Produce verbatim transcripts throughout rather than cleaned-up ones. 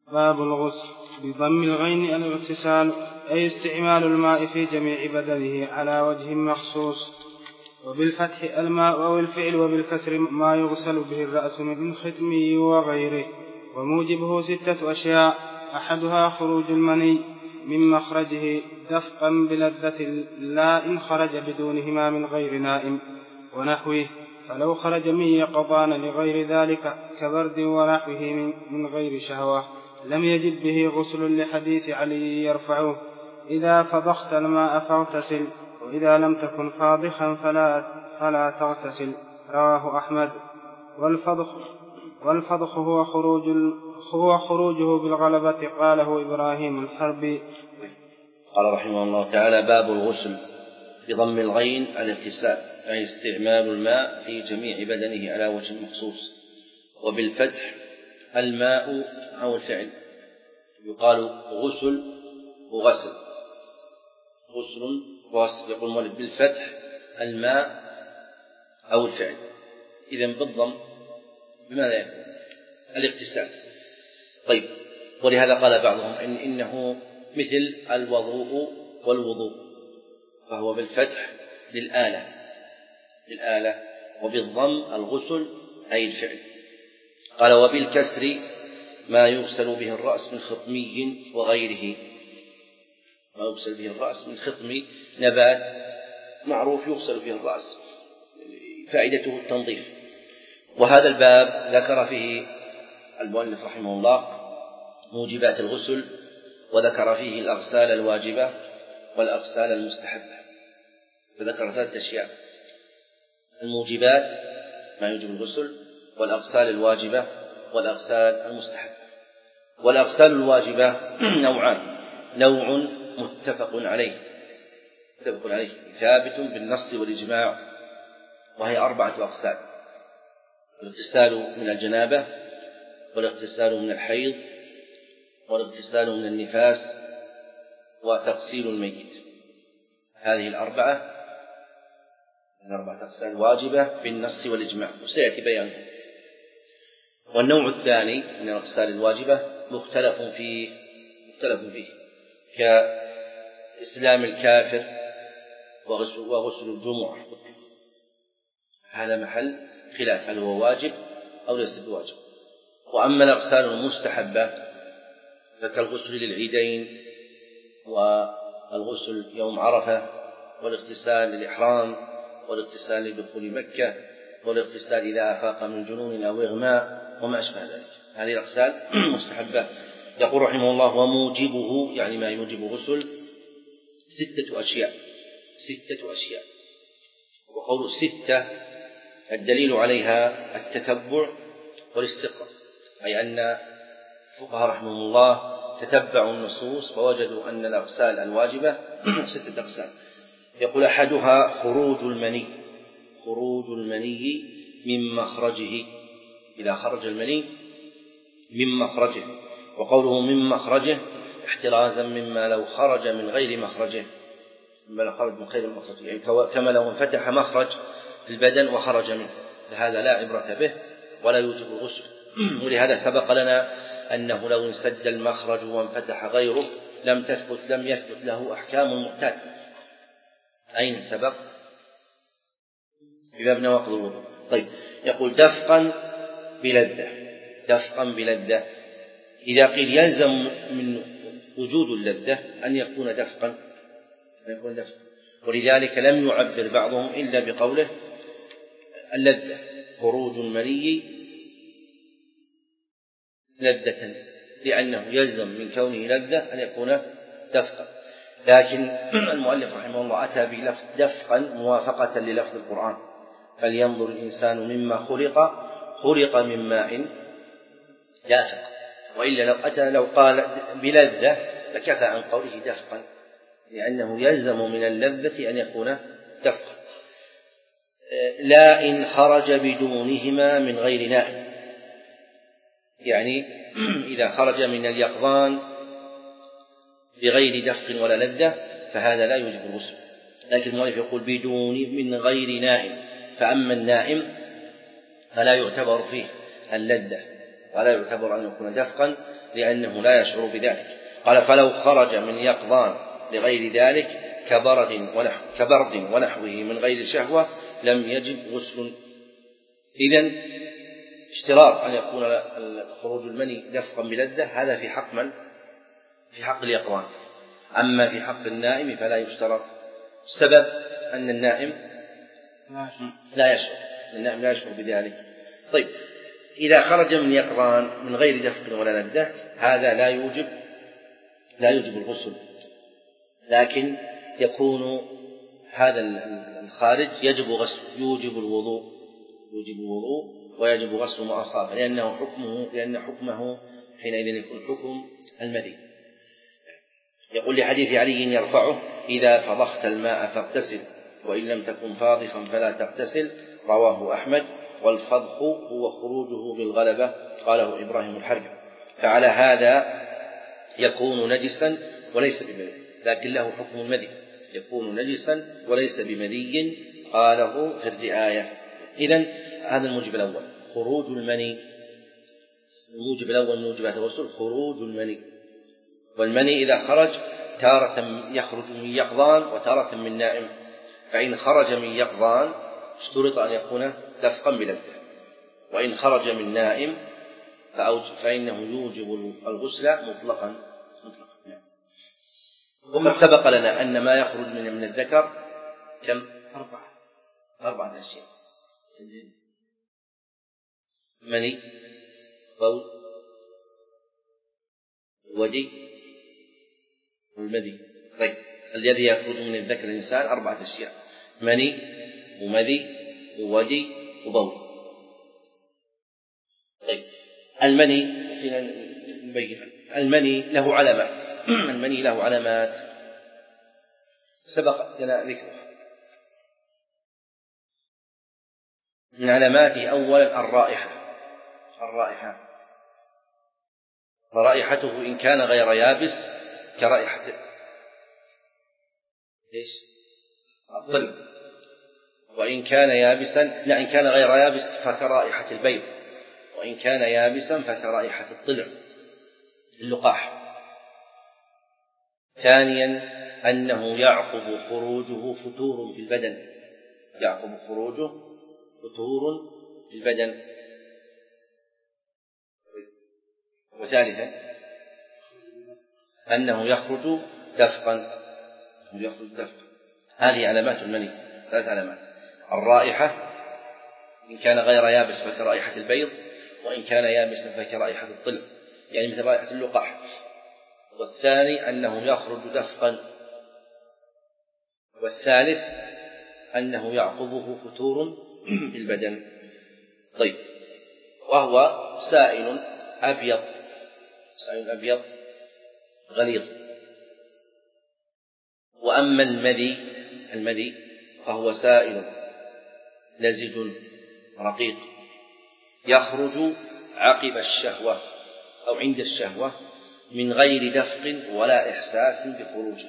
باب الغسل. بضم الغين الاغتسال أي استعمال الماء في جميع بدنه على وجه مخصوص، وبالفتح الماء أو الفعل، وبالكسر ما يغسل به الرأس من ختمه وغيره. وموجبه ستة أشياء: أحدها خروج المني من مخرجه دفقا بلذة، لا إن خرج بدونهما من غير نائم ونحوه، فلو خرج من يقظان لغير ذلك كبرد ونحوه من غير شهوة لم يجد به غسل، لحديث علي يرفعه: إذا فضخت الماء فاغتسل، وإذا لم تكن فاضخا فلا, فلا تغتسل. رواه أحمد. والفضخ, والفضخ هو, خروج هو خروجه بالغلبة، قاله إبراهيم الحربي. قال رحمه الله تعالى: باب الغسل. بضم الغين الاغتسال أي استعمال الماء في جميع بدنه على وجه مخصوص، وبالفتح الماء أو الفعل. يقال غسل وغسل، غسل وغسل. يقول المؤلف بالفتح الماء أو الفعل. إذن بالضم بماذا يكون؟ الاغتسال. طيب، ولهذا قال بعضهم إن إنه مثل الوضوء والوضوء، فهو بالفتح للآلة للآلة وبالضم الغسل أي الفعل. قال: وبالكسر ما يغسل به الرأس من خطمي وغيره. ما يغسل به الرأس من خطمي، نبات معروف يغسل به الرأس، فائدته التنظيف. وهذا الباب ذكر فيه المؤلف رحمه الله موجبات الغسل، وذكر فيه الأغسال الواجبة والأغسال المستحبة، فذكر ثلاثة أشياء: الموجبات ما يوجب الغسل، والأغسال الواجبة، والأغسال المستحبة. والأغسال الواجبة نوعان: نوع متفق عليه متفق عليه ثابت بالنص والإجماع، وهي أربعة أغسال: الاغتسال من الجنابة، والاغتسال من الحيض، والاغتسال من النفاس، وتغسيل الميت. هذه الأربعة الأربعة أغسال واجبة بالنص والإجماع، وسيأتي بيانه. والنوع الثاني من الأغسال الواجبة مختلف فيه مختلف فيه كإسلام الكافر وغسل, وغسل الجمعة. هذا محل خلاف، هل هو واجب أو ليس بواجب. وأما الأغسال المستحبة فكالغسل للعيدين، والغسل يوم عرفة، والاغتسال للإحرام، والاغتسال لدخول مكة، والاغتسال إذا أفاق من جنون أو إغماء وما أشبه ذلك. هذه الأغسال مستحبة. يقول رحمه الله: وموجبه يعني ما يوجب غسل ستة أشياء ستة أشياء وقول ستة الدليل عليها التتبع والاستقراء، أي أن فقهاء رحمهم الله تتبعوا النصوص فوجدوا أن الأغسال الواجبة ستة أغسال. يقول: أحدها خروج المني خروج المني من مخرجه، إذا خرج المني من مخرجه. وقوله من مخرجه احترازا مما لو خرج من غير مخرجه، مما لو خرج من غير مخرجه، يعني كما لو انفتح مخرج في البدن وخرج منه، فهذا لا عبرة به ولا يوجب الغسل. ولهذا سبق لنا أنه لو انسد المخرج وانفتح غيره لم تثبت لم يثبت له أحكام المعتاد. أين سبق؟ في باب نواقض الوضوء. طيب، يقول: دفقا بلذة دفقا بلذة إذا قيل يلزم من وجود اللذة أن يكون دفقا أن يكون دفقا ولذلك لم يعبر بعضهم إلا بقوله اللذة، خروج المني لذة، لأنه يلزم من كونه لذة أن يكون دفقا. لكن المؤلف رحمه الله أتى بلفظ دفقا موافقة للفظ القرآن: فلينظر الإنسان مما خلق خلق من ماء دافق. وإلا لو أتى لو قال بلذة لكفى عن قوله دفقا، لأنه يلزم من اللذة أن يكون دفقا. لا إن خرج بدونهما من غير نائم، يعني إذا خرج من اليقظان بغير دفق ولا لذة فهذا لا يوجب الغسل. لكن المؤلف يقول بدون من غير نائم، فأما النائم فلا يعتبر فيه اللذة ولا يعتبر أن يكون دفقا لأنه لا يشعر بذلك. قال فلو خرج من يقظان لغير ذلك كبرد ونحو كبرد ونحوه من غير شهوة لم يجب غسل. إذن اشتراط أن يكون خروج المني دفقا بلذة هذا في حق من؟ في حق اليقظان. أما في حق النائم فلا يشترط. السبب أن النائم لا يشعر النائم لا يشعر بذلك. طيب إذا خرج من يقظان من غير دفق ولا لذة هذا لا يوجب لا يوجب الغسل، لكن يكون هذا الخارج يجب غسل يوجب الوضوء يوجب الوضوء ويجب غسل ما أصابه لأنه حكمه لأن حكمه حينئذ يكون حكم المذي. يقول لحديث علي يرفعه إذا فضخت الماء فاغتسل وإن لم تكن فاضخا فلا تغتسل، رواه أحمد. والفضخ هو خروجه بالغلبة قاله إبراهيم الحربي. فعلى هذا يكون نجسا وليس بمذي، لكن له حكم المذي، يكون نجسا وليس بمذي قاله في الرعاية. إذن هذا الموجب الأول خروج المني. الموجب الأول من موجبات الغسل خروج المني، والمني إذا خرج تارة يخرج من يقظان وتارة من نائم، فإن خرج من يقظان اشترط أن يكون دفقا بلذة، وإن خرج من نائم فإنه يوجب الغسل مطلقا مطلقا. وقد سبق لنا أن ما يخرج من من الذكر كم؟ أربعة أربعة أشياء: مني، بول، ودي، والمذي. طيب الذي يخرج من الذكر الإنسان أربعة أشياء: مني ومذي وودي وبول. طيب المني المني له علامات المني له علامات سبق لنا ذكرها. من علاماته أولا الرائحة الرائحة ورائحته إن كان غير يابس كرائحة إيش؟ الظل، وإن كان يابسا لا إن كان غير يابس فكرائحة البيض، وإن كان يابسا فكرائحة الطلع اللقاح. ثانيا أنه يعقب خروجه فتور في البدن يعقب خروجه فتور في البدن. وثالثا أنه يخرج دفقا يخرج دفقا. هذه علامات المني ثلاث علامات: الرائحة إن كان غير يابس فكرائحة البيض، وإن كان يابسا فكرائحة الطلع يعني مثل رائحة اللقاح. والثاني أنه يخرج دفقا. والثالث أنه يعقبه فتور في البدن. طيب وهو سائل أبيض سائل أبيض غليظ. وأما المذي المذي فهو سائل لزج رقيق يخرج عقب الشهوة أو عند الشهوة من غير دفق ولا إحساس بخروجه.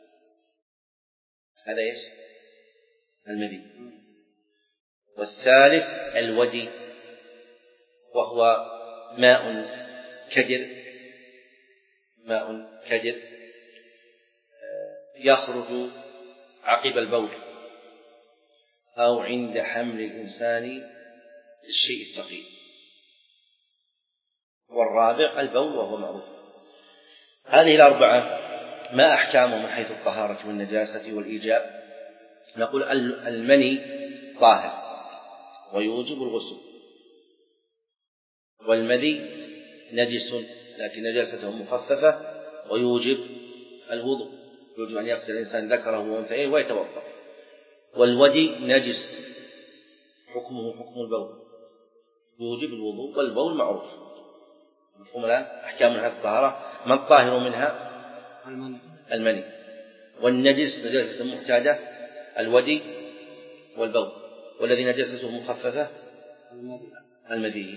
هذا إيش؟ المذي. والثالث الودي وهو ماء كدر ماء كدر يخرج عقب البول أو عند حمل الإنسان للشيء الثقيل. والرابع البول وهو معروف. هذه الأربعة ما أحكامه من حيث الطهارة والنجاسة والإيجاب؟ نقول المني طاهر ويوجب الغسل، والمذي نجس لكن نجاسته مخففة ويوجب الوضوء، يوجب أن يغسل الإنسان ذكره وأنثيه ويتوضأ. والودي نجس حكمه حكم البول يوجب الوضوء، والبول معروف. مفهوم الآن؟ أحكام من هذه الطهارة. ما الطاهر منها؟ المني. والنجس نجاسة معتادة الودي والبول، والذي نجاسته مخففة المذي.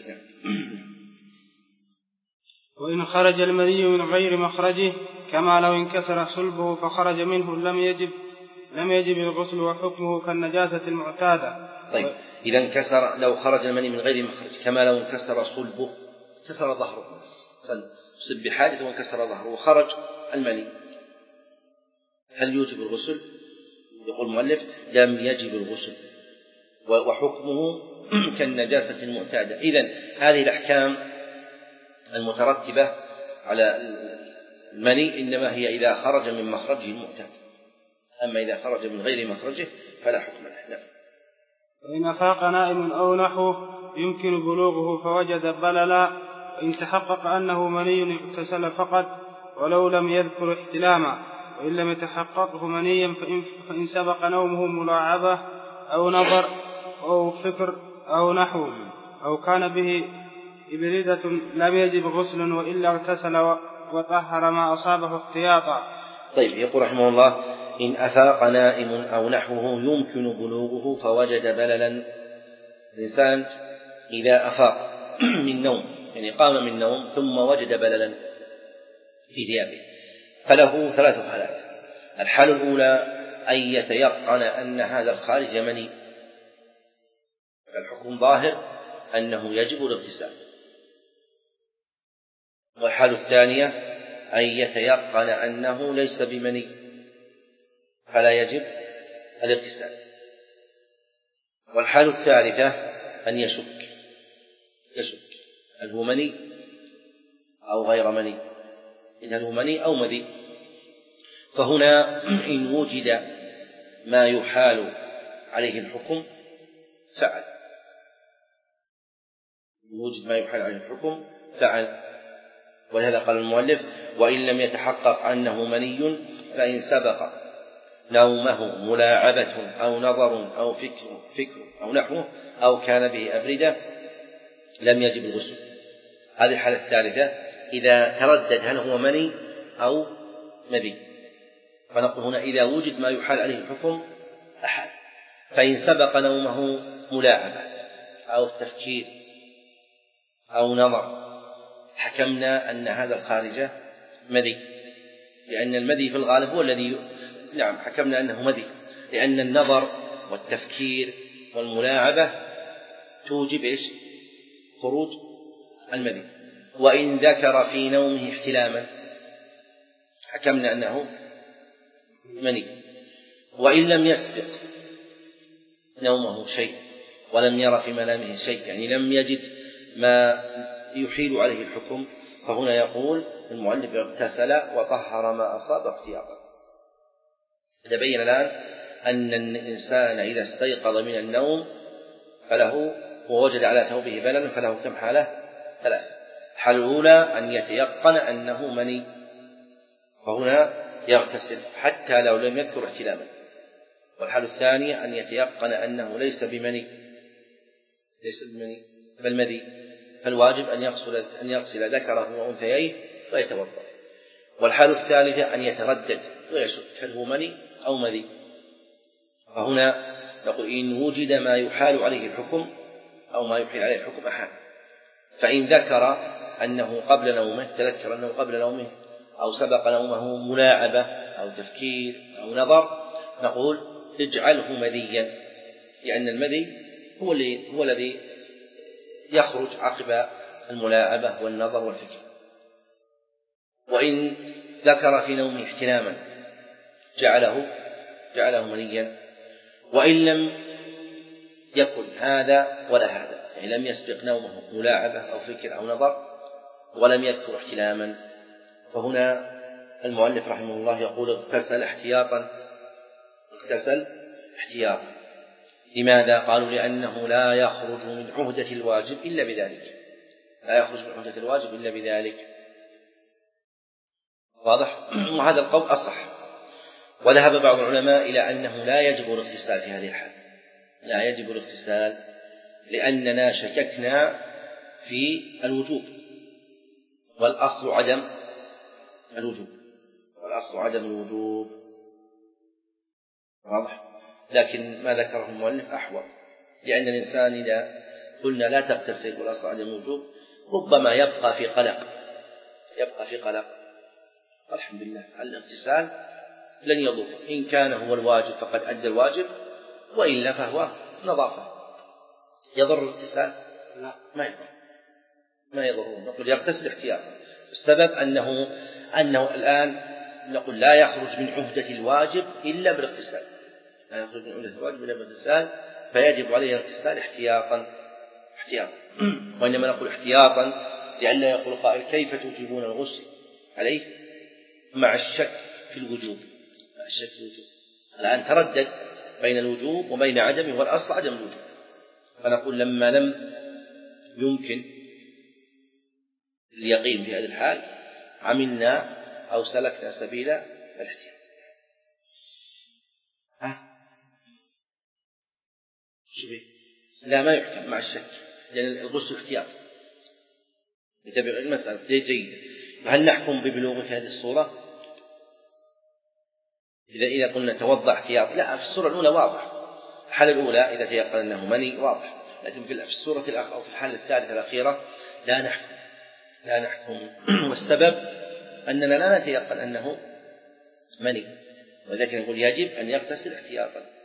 وإن خرج المذي من غير مخرجه كما لو انكسر صلبه فخرج منه لم يجب لم يجب الغسل وحكمه كالنجاسة المعتادة. طيب إذا انكسر لو خرج المني من غير مخرج كما لو انكسر صلبه كسر ظهره سب بحادث وانكسر ظهره وخرج المني، هل يوجب الغسل؟ يقول المؤلف لم يجب الغسل وحكمه كالنجاسة المعتادة. إذن هذه الأحكام المترتبة على المني إنما هي إذا خرج من مخرجه المعتاد، أما إذا خرج من غير مخرجه فلا حكم له. وإن أفاق نائم أو نحوه يمكن بلوغه فوجد بللا، وإن تحقق أنه مني اغتسل فقط ولو لم يذكر احتلاما، وإن لم يتحققه منيا فإن, فإن سبق نومه ملاعبة أو نظر أو فكر أو نحو أو كان به إبردة لم يجب غسل وإلا اغتسل وطهر ما أصابه احتياطا. طيب، يقول رحمه الله إن أفاق نائم أو نحوه يمكن بلوغه فوجد بللا. الإنسان إذا أفاق من نوم، يعني قام من نوم ثم وجد بللا في ثيابه، فله ثلاث حالات. الحالة الأولى أن يتيقن أن هذا الخارج مني، الحكم ظاهر أنه يجب الاغتسال. والحالة الثانية أن يتيقن أنه ليس بمني فلا يجب الاغتسال. والحالة الثالثة أن يشك يشك هل هو مني أو غير مني، إن هل هو مني أو مذي. فهنا إن وجد ما يحال عليه الحكم فعل، إن وجد ما يحال عليه الحكم فعل. ولهذا قال المؤلف وإن لم يتحقق أنه مني فإن سبق نومه ملاعبة أو نظر أو فكر, فكر أو نحوه أو كان به أبردة لم يجب الغسل. هذه الحالة الثالثة إذا تردد هل هو مني أو مذي، فنقول هنا إذا وجد ما يحال عليه الحكم أحد. فإن سبق نومه ملاعبة أو تفكير أو نظر حكمنا أن هذا الخارج مذي، لأن المذي في الغالب هو الذي نعم حكمنا أنه مذي، لأن النظر والتفكير والملاعبة توجب إيش؟ خروج المذي. وإن ذكر في نومه احتلاما حكمنا أنه مني. وإن لم يسبق نومه شيء ولم ير في منامه شيء، يعني لم يجد ما يحيل عليه الحكم، فهنا يقول المؤلف اغتسل وطهر ما أصاب احتياطا. تبين الآن أن الإنسان إذا استيقظ من النوم فله ووجد على ثوبه بللا فله كم حالة؟ ثلاثة. الحالة الأولى أن يتيقن أنه مني، فهنا يغتسل حتى لو لم يذكر احتلاما. والحالة الثانية أن يتيقن أنه ليس بمني ليس بمني بل مذي، فالواجب أن يغسل أن يغسل ذكره وأنثيه ويتوضأ. والحالة الثالثة أن يتردد ويشك هل هو مني أو مذي، فهنا نقول إن وجد ما يحال عليه الحكم أو ما يحيل عليه الحكم أحد. فإن ذكر أنه قبل نومه تذكر أنه قبل نومه أو سبق نومه ملاعبة أو تفكير أو نظر، نقول اجعله مذيا، لأن المذي هو الذي هو الذي يخرج عقب الملاعبة والنظر والفكر. وإن ذكر في نومه احتلاما جعله جعله منيا. وإن لم يكن هذا ولا هذا، يعني لم يسبق نومه ملاعبة أو فكر أو نظر ولم يذكر احتلاما، فهنا المؤلف رحمه الله يقول اغتسل احتياطا اغتسل احتياطا. لماذا؟ قالوا لأنه لا يخرج من عهدة الواجب إلا بذلك، لا يخرج من عهدة الواجب إلا بذلك. واضح؟ وهذا القول أصح. وذهب بعض العلماء إلى أنه لا يجب الاغتسال في هذه الحال، لا يجب الاغتسال لأننا شككنا في الوجوب، والأصل عدم الوجوب والأصل عدم الوجوب. واضح؟ لكن ما ذكره المؤلف أحوط، لأن الإنسان إذا قلنا لا تغتسل والأصل عدم الوجوب ربما يبقى في قلق يبقى في قلق الحمد لله الاغتسال لن يضر، إن كان هو الواجب فقد أدى الواجب، وإلا فهو نظافة. يضر الاغتسال؟ لا، ما يضر. ما يضرون، نقول يغتسل احتياطا. السبب أنه أنه الآن نقول لا يخرج من عهدة الواجب إلا بالاغتسال، لا يخرج من عهدة الواجب إلا بالاغتسال، فيجب عليه الاغتسال احتياطا احتياطا وإنما نقول احتياطا لئلا يقول قائل كيف توجبون الغسل عليه مع الشك في الوجوب، مع الشك في الوجوب. الآن تردد بين الوجوب وبين عدمه، والأصل عدم الوجوب، فنقول لما لم يمكن اليقين في هذه الحال عملنا أو سلكنا سبيل الاحتياط. ها شبه لا ما يحكم مع الشك، لأن يعني الغسل احتياط. نتابع المسألة جيدة. هل نحكم ببلوغ في هذه الصورة؟ إذا إذا قلنا توضأ احتياط، لا، في الصورة الأولى واضح. الحالة الأولى إذا تيقن أنه مني واضح، لكن في الصورة الأخيرة أو في الحالة الثالثة الأخيرة لا نحكم لا نحكم والسبب أننا لا نتيقن أنه مني، ولكن نقول يجب أن يغتسل احتياطا.